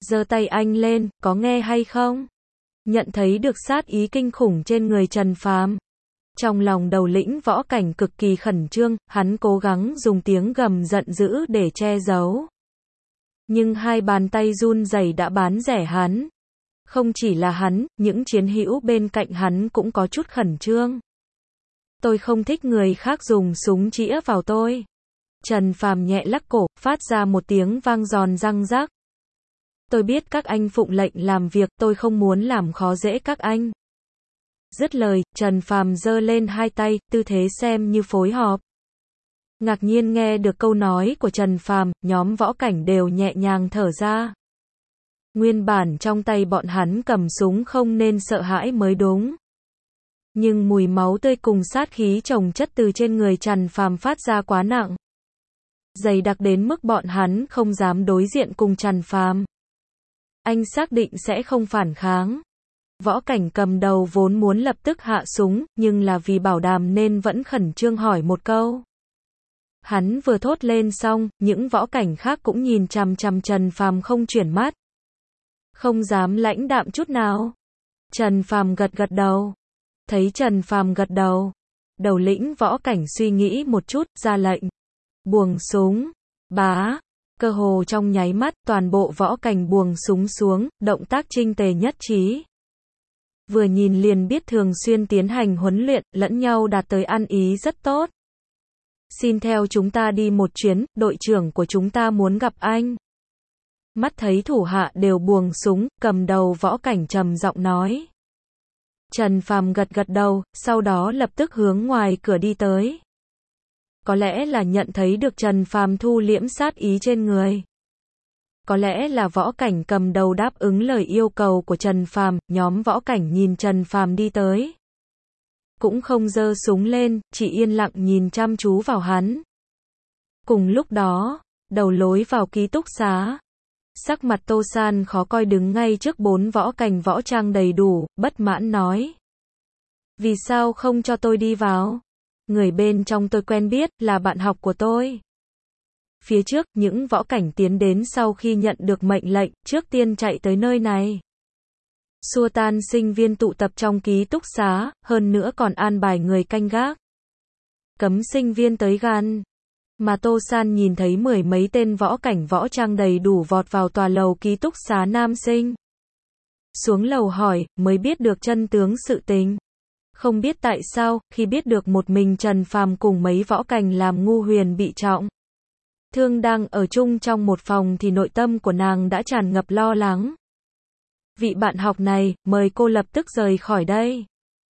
Giơ tay anh lên, có nghe hay không? Nhận thấy được sát ý kinh khủng trên người Trần Phàm. Trong lòng Đầu Lĩnh Võ Cảnh cực kỳ khẩn trương, hắn cố gắng dùng tiếng gầm giận dữ để che giấu. Nhưng hai bàn tay run rẩy đã bán rẻ hắn. Không chỉ là hắn, những chiến hữu bên cạnh hắn cũng có chút khẩn trương. Tôi không thích người khác dùng súng chĩa vào tôi. Trần Phàm nhẹ lắc cổ, phát ra một tiếng vang giòn răng rác. Tôi biết các anh phụng lệnh làm việc, tôi không muốn làm khó dễ các anh. Dứt lời, Trần Phàm giơ lên hai tay, tư thế xem như phối hợp. Ngạc nhiên nghe được câu nói của Trần Phàm, nhóm Võ Cảnh đều nhẹ nhàng thở ra. Nguyên bản trong tay bọn hắn cầm súng không nên sợ hãi mới đúng. Nhưng mùi máu tươi cùng sát khí chồng chất từ trên người Trần Phàm phát ra quá nặng. Dày đặc đến mức bọn hắn không dám đối diện cùng Trần Phàm. Anh xác định sẽ không phản kháng. Võ Cảnh cầm đầu vốn muốn lập tức hạ súng, nhưng là vì bảo đảm nên vẫn khẩn trương hỏi một câu. Hắn vừa thốt lên xong, những võ cảnh khác cũng nhìn chằm chằm Trần Phàm không chuyển mắt. Không dám lãnh đạm chút nào. Trần Phàm gật gật đầu. Thấy Trần Phàm gật đầu, Đầu Lĩnh Võ Cảnh suy nghĩ một chút, ra lệnh. Buông súng. Bá. Cơ hồ trong nháy mắt, toàn bộ võ cảnh buông súng xuống, động tác chỉnh tề nhất trí. Vừa nhìn liền biết thường xuyên tiến hành huấn luyện, lẫn nhau đạt tới ăn ý rất tốt. Xin theo chúng ta đi một chuyến, đội trưởng của chúng ta muốn gặp anh. Mắt thấy thủ hạ đều buông súng, cầm đầu Võ Cảnh trầm giọng nói. Trần Phàm gật gật đầu, sau đó lập tức hướng ngoài cửa đi tới. Có lẽ là nhận thấy được Trần Phàm thu liễm sát ý trên người. Có lẽ là Võ Cảnh cầm đầu đáp ứng lời yêu cầu của Trần Phàm, nhóm Võ Cảnh nhìn Trần Phàm đi tới. Cũng không giơ súng lên, chỉ yên lặng nhìn chăm chú vào hắn. Cùng lúc đó, đầu lối vào ký túc xá. Sắc mặt Tô San khó coi đứng ngay trước 4 võ cảnh võ trang đầy đủ, bất mãn nói. Vì sao không cho tôi đi vào? Người bên trong tôi quen biết, là bạn học của tôi. Phía trước, những võ cảnh tiến đến sau khi nhận được mệnh lệnh, trước tiên chạy tới nơi này. Xua tan sinh viên tụ tập trong ký túc xá, hơn nữa còn an bài người canh gác. Cấm sinh viên tới gần. Mà Tô San nhìn thấy 10 mấy tên võ cảnh võ trang đầy đủ vọt vào tòa lầu ký túc xá nam sinh. Xuống lầu hỏi, mới biết được chân tướng sự tình. Không biết tại sao, khi biết được một mình Trần Phàm cùng mấy võ cảnh làm ngu huyền bị trọng thương đang ở chung trong một phòng thì nội tâm của nàng đã tràn ngập lo lắng. Vị bạn học này, mời cô lập tức rời khỏi đây.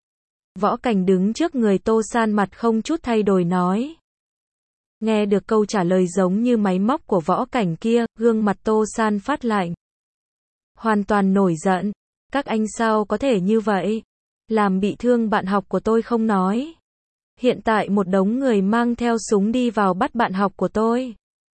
Võ Cảnh đứng trước người Tô San mặt không chút thay đổi nói. Nghe được câu trả lời giống như máy móc của Võ Cảnh kia, gương mặt Tô San phát lạnh. Hoàn toàn nổi giận. Các anh sao có thể như vậy? Làm bị thương bạn học của tôi không nói. Hiện tại một đống người mang theo súng đi vào bắt bạn học của tôi.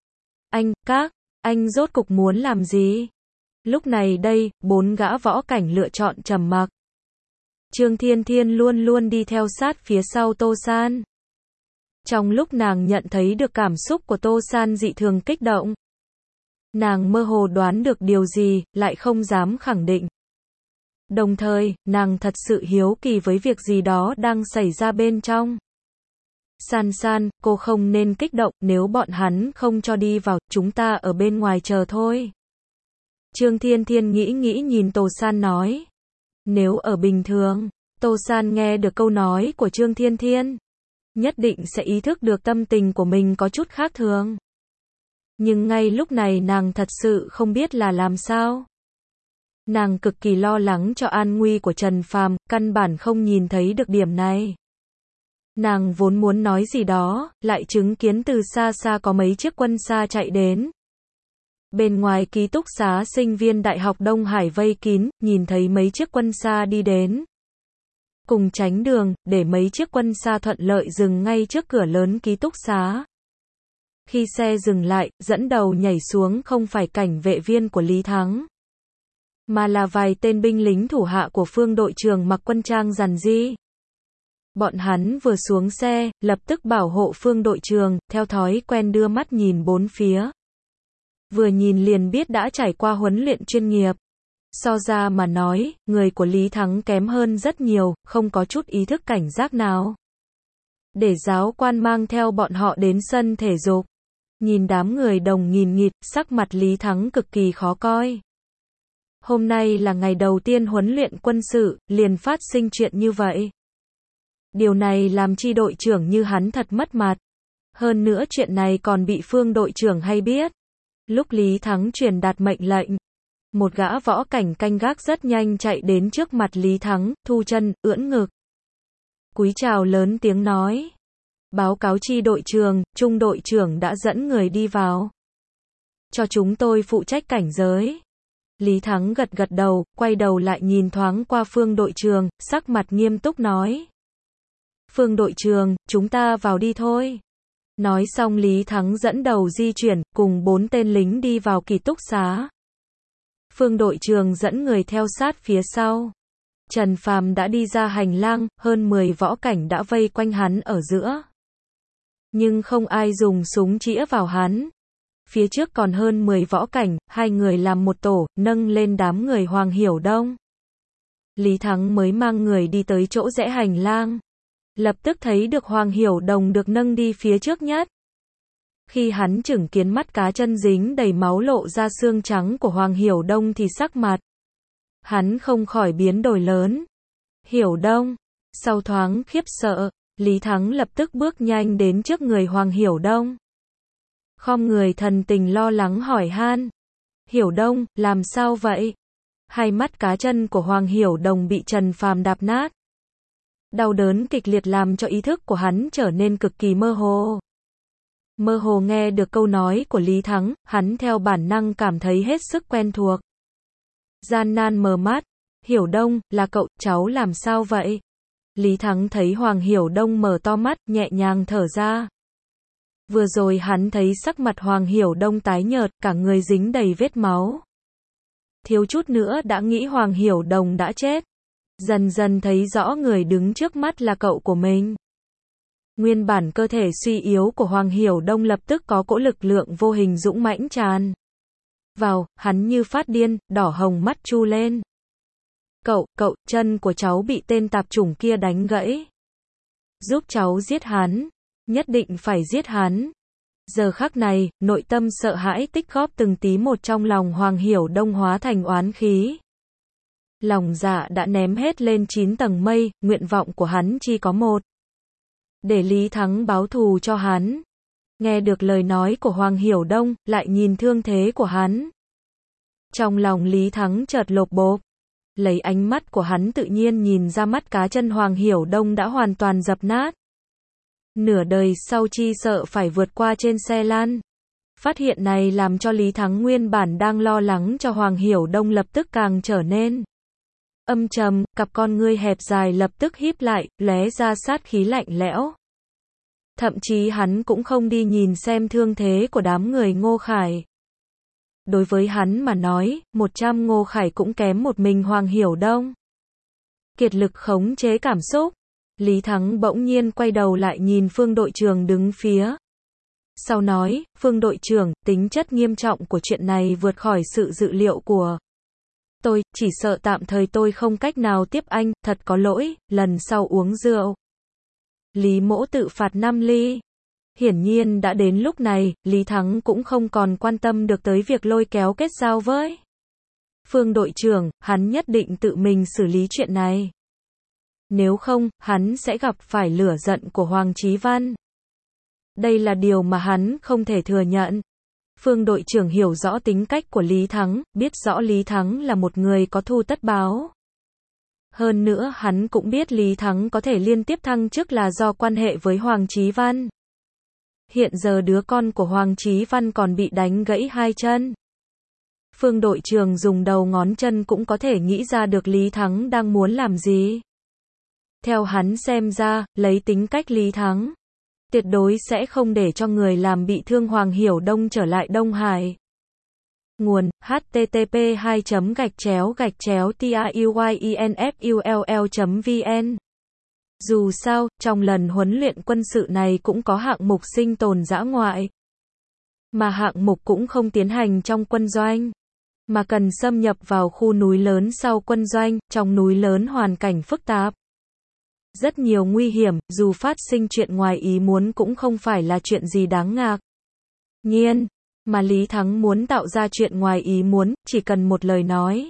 Anh rốt cục muốn làm gì? Lúc này đây, 4 gã võ cảnh lựa chọn trầm mặc. Trương Thiên Thiên luôn luôn đi theo sát phía sau Tô San. Trong lúc nàng nhận thấy được cảm xúc của Tô San dị thường kích động, nàng mơ hồ đoán được điều gì, lại không dám khẳng định. Đồng thời, nàng thật sự hiếu kỳ với việc gì đó đang xảy ra bên trong. San San, cô không nên kích động, nếu bọn hắn không cho đi vào, chúng ta ở bên ngoài chờ thôi. Trương Thiên Thiên nghĩ nhìn Tô San nói. Nếu ở bình thường, Tô San nghe được câu nói của Trương Thiên Thiên, nhất định sẽ ý thức được tâm tình của mình có chút khác thường. Nhưng ngay lúc này nàng thật sự không biết là làm sao. Nàng cực kỳ lo lắng cho an nguy của Trần Phàm, căn bản không nhìn thấy được điểm này. Nàng vốn muốn nói gì đó, lại chứng kiến từ xa xa có mấy chiếc quân xa chạy đến. Bên ngoài ký túc xá sinh viên Đại học Đông Hải vây kín, nhìn thấy mấy chiếc quân xa đi đến. Cùng tránh đường, để mấy chiếc quân xa thuận lợi dừng ngay trước cửa lớn ký túc xá. Khi xe dừng lại, dẫn đầu nhảy xuống không phải cảnh vệ viên của Lý Thắng, mà là vài tên binh lính thủ hạ của Phương đội trưởng mặc quân trang rằn ri. Bọn hắn vừa xuống xe, lập tức bảo hộ Phương đội trưởng, theo thói quen đưa mắt nhìn bốn phía. vừa nhìn liền biết đã trải qua huấn luyện chuyên nghiệp. So ra mà nói, người của Lý Thắng kém hơn rất nhiều, không có chút ý thức cảnh giác nào. Để giáo quan mang theo bọn họ đến sân thể dục. Nhìn đám người đồng nghìn nghịt, sắc mặt Lý Thắng cực kỳ khó coi. Hôm nay là ngày đầu tiên huấn luyện quân sự, liền phát sinh chuyện như vậy. Điều này làm chi đội trưởng như hắn thật mất mặt. Hơn nữa chuyện này còn bị Phương đội trưởng hay biết. Lúc Lý Thắng truyền đạt mệnh lệnh, một gã võ cảnh canh gác rất nhanh chạy đến trước mặt Lý Thắng, thu chân, ưỡn ngực. Cúi chào lớn tiếng nói. Báo cáo chi đội trưởng, trung đội trưởng đã dẫn người đi vào. Cho chúng tôi phụ trách cảnh giới. Lý Thắng gật gật đầu, quay đầu lại nhìn thoáng qua Phương đội trưởng, sắc mặt nghiêm túc nói. Phương đội trưởng, chúng ta vào đi thôi. Nói xong Lý Thắng dẫn đầu di chuyển, cùng 4 tên lính đi vào ký túc xá. Phương đội trưởng dẫn người theo sát phía sau. Trần Phàm đã đi ra hành lang, hơn 10 võ cảnh đã vây quanh hắn ở giữa. Nhưng không ai dùng súng chĩa vào hắn. Phía trước còn hơn 10 võ cảnh, hai người làm một tổ, nâng lên đám người Hoàng Hiểu Đông. Lý Thắng mới mang người đi tới chỗ rẽ hành lang. Lập tức thấy được Hoàng Hiểu Đồng được nâng đi phía trước nhất. Khi hắn chừng kiến mắt cá chân dính đầy máu lộ ra xương trắng của Hoàng Hiểu Đông thì sắc mặt hắn không khỏi biến đổi lớn. Hiểu Đông. Sau thoáng khiếp sợ, Lý Thắng lập tức bước nhanh đến trước người Hoàng Hiểu Đông. Khom người thần tình lo lắng hỏi han. Hiểu Đông, làm sao vậy? Hai mắt cá chân của Hoàng Hiểu Đồng bị Trần Phàm đạp nát. Đau đớn kịch liệt làm cho ý thức của hắn trở nên cực kỳ mơ hồ. Mơ hồ nghe được câu nói của Lý Thắng, hắn theo bản năng cảm thấy hết sức quen thuộc. Gian nan mờ mắt. Hiểu Đông, là cậu, cháu làm sao vậy? Lý Thắng thấy Hoàng Hiểu Đông mở to mắt, nhẹ nhàng thở ra. Vừa rồi hắn thấy sắc mặt Hoàng Hiểu Đông tái nhợt, cả người dính đầy vết máu. Thiếu chút nữa đã nghĩ Hoàng Hiểu Đông đã chết. Dần dần thấy rõ người đứng trước mắt là cậu của mình. Nguyên bản cơ thể suy yếu của Hoàng Hiểu Đông lập tức có cỗ lực lượng vô hình dũng mãnh tràn vào, hắn như phát điên, đỏ hồng mắt chu lên. Cậu, chân của cháu bị tên tạp chủng kia đánh gãy. Giúp cháu giết hắn. Nhất định phải giết hắn. Giờ khắc này, nội tâm sợ hãi tích góp từng tí một trong lòng Hoàng Hiểu Đông hóa thành oán khí. Lòng dạ đã ném hết lên 9 tầng mây, nguyện vọng của hắn chỉ có một. Để Lý Thắng báo thù cho hắn. Nghe được lời nói của Hoàng Hiểu Đông, lại nhìn thương thế của hắn. Trong lòng Lý Thắng chợt lột bột. Lấy ánh mắt của hắn tự nhiên nhìn ra mắt cá chân Hoàng Hiểu Đông đã hoàn toàn dập nát. Nửa đời sau chi sợ phải vượt qua trên xe lăn. Phát hiện này làm cho Lý Thắng nguyên bản đang lo lắng cho Hoàng Hiểu Đông lập tức càng trở nên âm trầm, cặp con ngươi hẹp dài lập tức híp lại, lóe ra sát khí lạnh lẽo. Thậm chí hắn cũng không đi nhìn xem thương thế của đám người Ngô Khải. Đối với hắn mà nói, 100 Ngô Khải cũng kém một mình Hoàng Hiểu Đông. Kiệt lực khống chế cảm xúc. Lý Thắng bỗng nhiên quay đầu lại nhìn Phương đội trưởng đứng phía sau nói, Phương đội trưởng, tính chất nghiêm trọng của chuyện này vượt khỏi sự dự liệu của tôi, chỉ sợ tạm thời tôi không cách nào tiếp anh, thật có lỗi, lần sau uống rượu. Lý Mỗ tự phạt 5 ly. Hiển nhiên đã đến lúc này, Lý Thắng cũng không còn quan tâm được tới việc lôi kéo kết giao với Phương đội trưởng, hắn nhất định tự mình xử lý chuyện này. Nếu không, hắn sẽ gặp phải lửa giận của Hoàng Chí Văn. Đây là điều mà hắn không thể thừa nhận. Phương đội trưởng hiểu rõ tính cách của Lý Thắng, biết rõ Lý Thắng là một người có thù tất báo. Hơn nữa hắn cũng biết Lý Thắng có thể liên tiếp thăng chức là do quan hệ với Hoàng Chí Văn. Hiện giờ đứa con của Hoàng Chí Văn còn bị đánh gãy 2 chân. Phương đội trưởng dùng đầu ngón chân cũng có thể nghĩ ra được Lý Thắng đang muốn làm gì. Theo hắn xem ra, lấy tính cách Lý Thắng, tuyệt đối sẽ không để cho người làm bị thương Hoàng Hiểu Đông trở lại Đông Hải. Nguồn: http://tauyenfull.vn. Dù sao, trong lần huấn luyện quân sự này cũng có hạng mục sinh tồn dã ngoại. mà hạng mục cũng không tiến hành trong quân doanh, mà cần xâm nhập vào khu núi lớn sau quân doanh, trong núi lớn hoàn cảnh phức tạp. Rất nhiều nguy hiểm, dù phát sinh chuyện ngoài ý muốn cũng không phải là chuyện gì đáng ngạc nhiên, mà Lý Thắng muốn tạo ra chuyện ngoài ý muốn, chỉ cần một lời nói.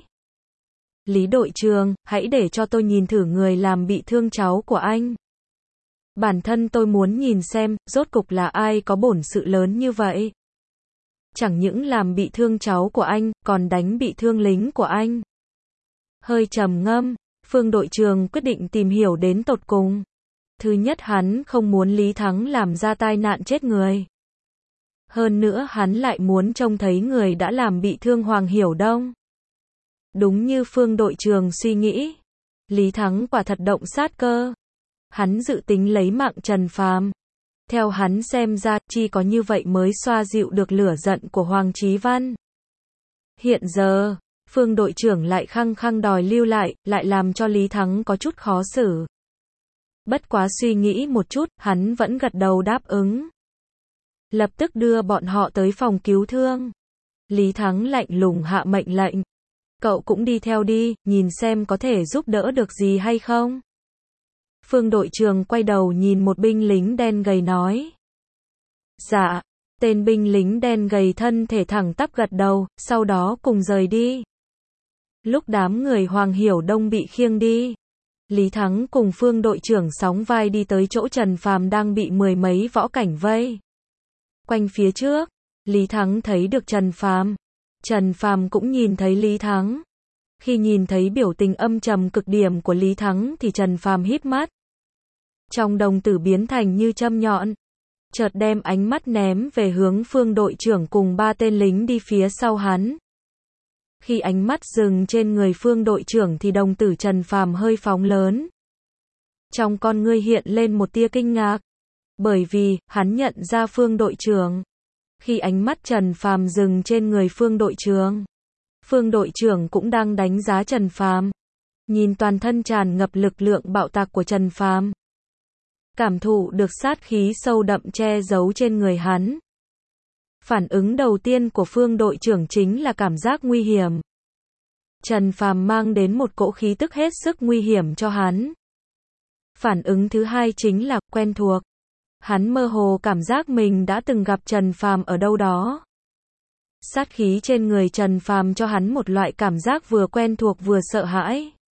Lý đội trưởng, hãy để cho tôi nhìn thử người làm bị thương cháu của anh. Bản thân tôi muốn nhìn xem, rốt cục là ai có bổn sự lớn như vậy. Chẳng những làm bị thương cháu của anh, còn đánh bị thương lính của anh. Hơi trầm ngâm, Phương đội trưởng quyết định tìm hiểu đến tột cùng. Thứ nhất, hắn không muốn Lý Thắng làm ra tai nạn chết người. Hơn nữa hắn lại muốn trông thấy người đã làm bị thương Hoàng Hiểu Đông. Đúng như Phương đội trưởng suy nghĩ, Lý Thắng quả thật động sát cơ. Hắn dự tính lấy mạng Trần Phàm. Theo hắn xem ra, chỉ có như vậy mới xoa dịu được lửa giận của Hoàng Chí Văn. Hiện giờ, Phương đội trưởng lại khăng khăng đòi lưu lại làm cho Lý Thắng có chút khó xử. Bất quá suy nghĩ một chút, hắn vẫn gật đầu đáp ứng. Lập tức đưa bọn họ tới phòng cứu thương. Lý Thắng lạnh lùng hạ mệnh lệnh. Cậu cũng đi theo đi, nhìn xem có thể giúp đỡ được gì hay không. Phương đội trưởng quay đầu nhìn một binh lính đen gầy nói. Dạ, tên binh lính đen gầy thân thể thẳng tắp gật đầu, sau đó cùng rời đi. Lúc đám người Hoàng Hiểu Đông bị khiêng đi, Lý Thắng cùng Phương đội trưởng sóng vai đi tới chỗ Trần Phàm đang bị mười mấy võ cảnh vây quanh phía trước. Lý Thắng thấy được Trần Phàm. Trần Phàm cũng nhìn thấy Lý Thắng. Khi nhìn thấy biểu tình âm trầm cực điểm của Lý Thắng thì Trần Phàm híp mắt. Trong đồng tử biến thành như châm nhọn. Chợt đem ánh mắt ném về hướng Phương đội trưởng cùng ba tên lính đi phía sau hắn. Khi ánh mắt dừng trên người Phương đội trưởng thì đồng tử Trần Phàm hơi phóng lớn. Trong con ngươi hiện lên một tia kinh ngạc. Bởi vì, hắn nhận ra Phương đội trưởng. Khi ánh mắt Trần Phàm dừng trên người Phương đội trưởng cũng đang đánh giá Trần Phàm. Nhìn toàn thân tràn ngập lực lượng bạo tạc của Trần Phàm. Cảm thụ được sát khí sâu đậm che giấu trên người hắn. Phản ứng đầu tiên của Phương đội trưởng chính là cảm giác nguy hiểm. Trần Phàm mang đến một cỗ khí tức hết sức nguy hiểm cho hắn. Phản ứng thứ hai chính là quen thuộc. Hắn mơ hồ cảm giác mình đã từng gặp Trần Phàm ở đâu đó. Sát khí trên người Trần Phàm cho hắn một loại cảm giác vừa quen thuộc vừa sợ hãi.